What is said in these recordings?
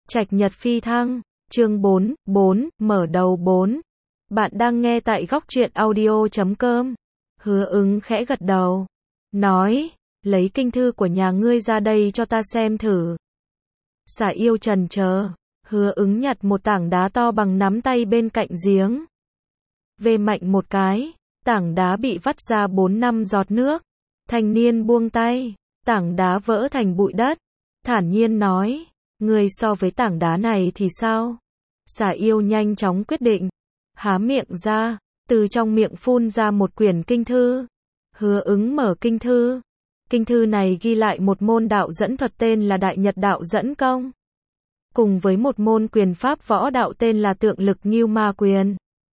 Trạch Nhật Phi Thăng, chương 4, mở đầu 4. Bạn đang nghe tại góc truyện audio.com. Hứa Ứng khẽ gật đầu, nói, lấy kinh thư của nhà ngươi ra đây cho ta xem thử. Xả Yêu trần chờ, Hứa Ứng nhặt một tảng đá to bằng nắm tay bên cạnh giếng. Về mạnh một cái, tảng đá bị vắt ra 4-5 giọt nước. Thanh niên buông tay, tảng đá vỡ thành bụi đất. Thản nhiên nói, ngươi so với tảng đá này thì sao? Xả Yêu nhanh chóng quyết định, há miệng ra, từ trong miệng phun ra một quyển kinh thư. Hứa Ứng mở kinh thư. Kinh thư này ghi lại một môn đạo dẫn thuật tên là Đại Nhật Đạo Dẫn Công, cùng với một môn quyền pháp võ đạo tên là Tượng Lực Ngưu Ma Quyền.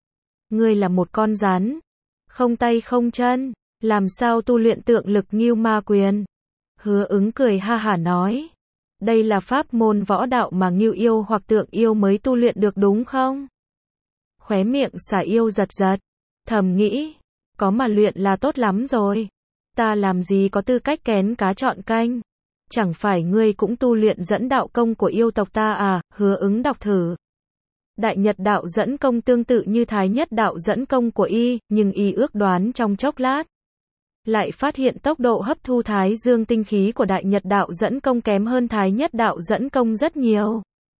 Ngươi là một con rắn, không tay không chân, làm sao tu luyện Tượng Lực Ngưu Ma Quyền? Hứa Ứng cười ha hả nói, đây là pháp môn võ đạo mà Ngưu yêu hoặc Tượng yêu mới tu luyện được đúng không? Khóe miệng Xả Yêu giật giật, thầm nghĩ, có mà luyện là tốt lắm rồi. Ta làm gì có tư cách kén cá chọn canh? Chẳng phải ngươi cũng tu luyện dẫn đạo công của yêu tộc ta à? Hứa Ứng đọc thử. Đại Nhật Đạo Dẫn Công tương tự như Thái Nhất Đạo Dẫn Công của y, nhưng y ước đoán trong chốc lát, lại phát hiện tốc độ hấp thu Thái Dương tinh khí của Đại Nhật Đạo Dẫn Công kém hơn Thái Nhất Đạo Dẫn Công rất nhiều.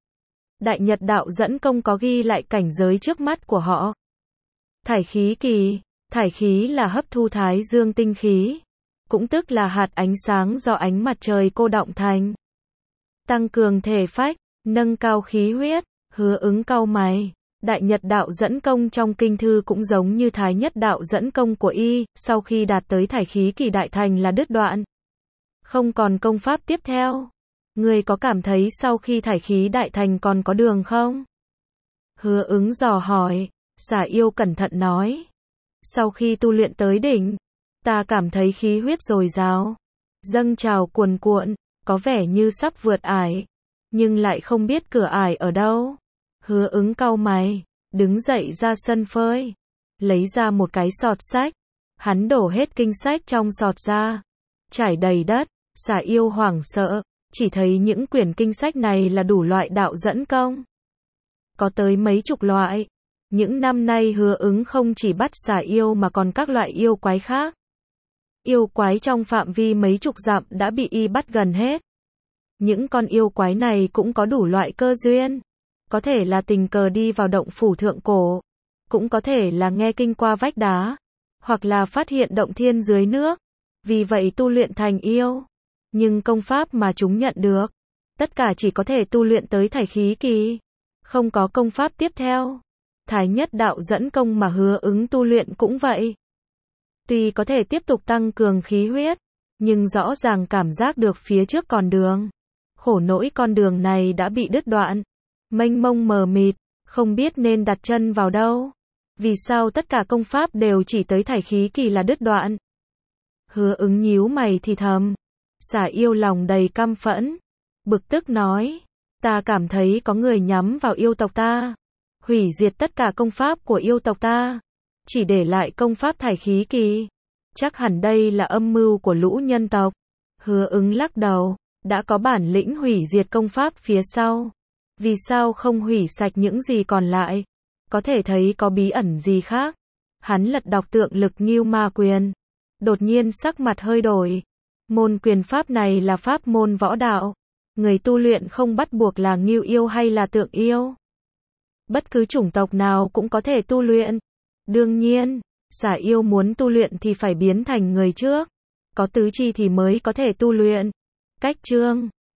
Đại Nhật Đạo Dẫn Công có ghi lại cảnh giới trước mắt của họ. Thải khí kỳ, thải khí là hấp thu Thái Dương tinh khí, cũng tức là hạt ánh sáng do ánh mặt trời cô đọng thành. Tăng cường thể phách, nâng cao khí huyết. Hứa Ứng cau mày, Đại Nhật Đạo Dẫn Công trong kinh thư cũng giống như Thái Nhất Đạo Dẫn Công của y, sau khi đạt tới thải khí kỳ đại thành là đứt đoạn, không còn công pháp tiếp theo. Ngươi có cảm thấy sau khi thải khí đại thành còn có đường không? Hứa Ứng dò hỏi. Xả Yêu cẩn thận nói, sau khi tu luyện tới đỉnh, ta cảm thấy khí huyết dồi dào, dâng trào cuồn cuộn, có vẻ như sắp vượt ải, nhưng lại không biết cửa ải ở đâu. Hứa Ứng cau mày, đứng dậy ra sân phơi, lấy ra một cái sọt sách. Hắn đổ hết kinh sách trong sọt ra, trải đầy đất. Xả Yêu hoảng sợ, chỉ thấy những quyển kinh sách này là đủ loại đạo dẫn công, có tới mấy chục loại. Những năm nay Hứa Ứng không chỉ bắt Xả Yêu mà còn các loại yêu quái khác. Yêu quái trong phạm vi mấy chục dặm đã bị y bắt gần hết. Những con yêu quái này cũng có đủ loại cơ duyên. Có thể là tình cờ đi vào động phủ thượng cổ, cũng có thể là nghe kinh qua vách đá, hoặc là phát hiện động thiên dưới nước, vì vậy tu luyện thành yêu. Nhưng công pháp mà chúng nhận được, tất cả chỉ có thể tu luyện tới thải khí kỳ, không có công pháp tiếp theo. Thái Nhất Đạo Dẫn Công mà Hứa Ứng tu luyện cũng vậy. Tuy có thể tiếp tục tăng cường khí huyết, nhưng rõ ràng cảm giác được phía trước còn đường. Khổ nỗi con đường này đã bị đứt đoạn, mênh mông mờ mịt, không biết nên đặt chân vào đâu. Vì sao tất cả công pháp đều chỉ tới thải khí kỳ là đứt đoạn? Hứa Ứng nhíu mày thì thầm. Xả Yêu lòng đầy căm phẫn, bực tức nói, ta cảm thấy có người nhắm vào yêu tộc ta, hủy diệt tất cả công pháp của yêu tộc ta, chỉ để lại công pháp thải khí kỳ. Chắc hẳn đây là âm mưu của lũ nhân tộc. Hứa Ứng lắc đầu, đã có bản lĩnh hủy diệt công pháp phía sau, vì sao không hủy sạch những gì còn lại? Có thể thấy có bí ẩn gì khác. Hắn lật đọc Tượng Lực Ngưu Ma Quyền, đột nhiên sắc mặt hơi đổi. Môn quyền pháp này là pháp môn võ đạo, người tu luyện không bắt buộc là Ngưu yêu hay là Tượng yêu, bất cứ chủng tộc nào cũng có thể tu luyện. Đương nhiên, Xả Yêu muốn tu luyện thì phải biến thành người trước, có tứ chi thì mới có thể tu luyện. Cách chương